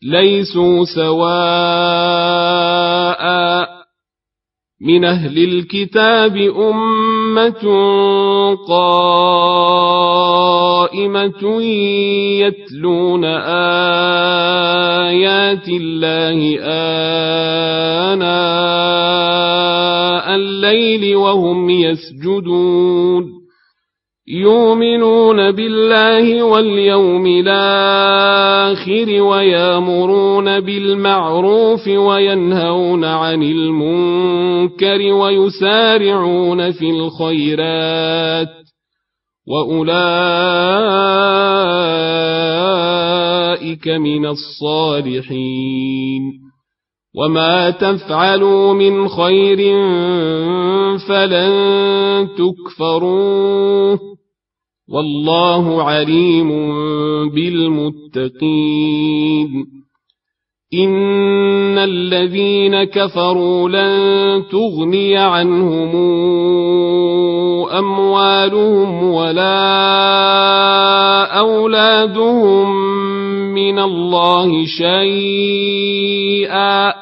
ليسوا سواء من أهل الكتاب أمة قائمة يتلون آيات الله آناء الليل وهم يسجدون يؤمنون بالله واليوم الآخر ويأمرون بالمعروف وينهون عن المنكر ويسارعون في الخيرات وأولئك من الصالحين وما تفعلوا من خير فلن تكفروه والله عليم بالمتقين إن الذين كفروا لن تغني عنهم أموالهم ولا أولادهم من الله شيئا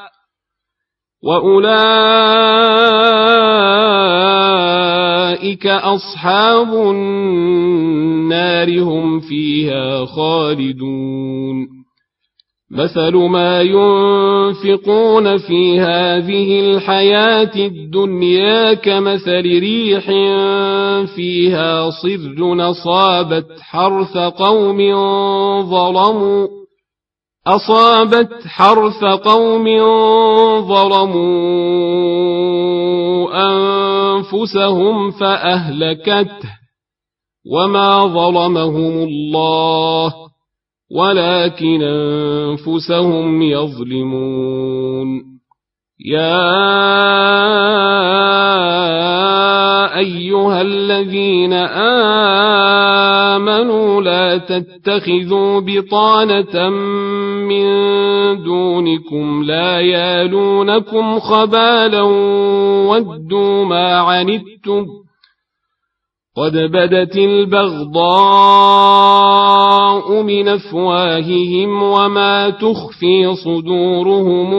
وأولئك أصحاب النار هم فيها خالدون مثل ما ينفقون في هذه الحياة الدنيا كمثل ريح فيها صر أصابت حرث قوم ظلموا أنفسهم فأهلكته وما ظلمهم الله ولكن أنفسهم يظلمون يا أيها الذين آمنوا لا تتخذوا بطانة من دونكم لا يالونكم خبالا ودوا ما عنتم قد بدت البغضاء من أفواههم وما تخفي صدورهم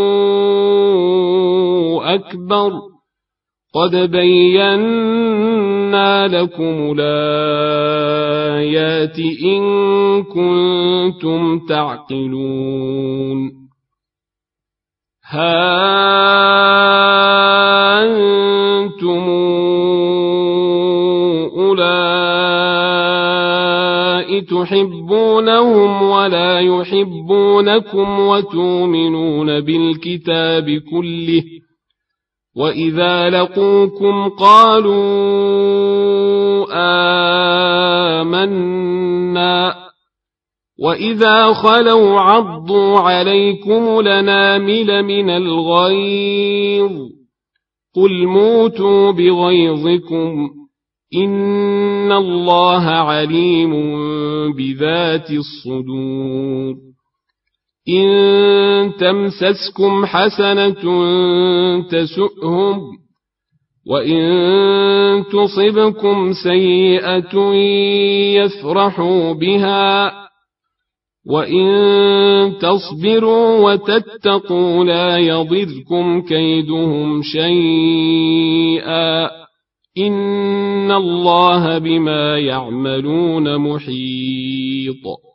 أكبر قد بينا لكم الآيات إن كنتم تعقلون ها أنتم أولئك تحبونهم ولا يحبونكم وتؤمنون بالكتاب كله وإذا لقوكم قالوا آمنا وإذا خلوا عضوا عليكم الأنامل من الغيظ قل موتوا بغيظكم إن الله عليم بذات الصدور إن تمسسكم حسنة تسؤهم وإن تصبكم سيئة يفرحوا بها وإن تصبروا وتتقوا لا يضركم كيدهم شيئا إن الله بما يعملون محيط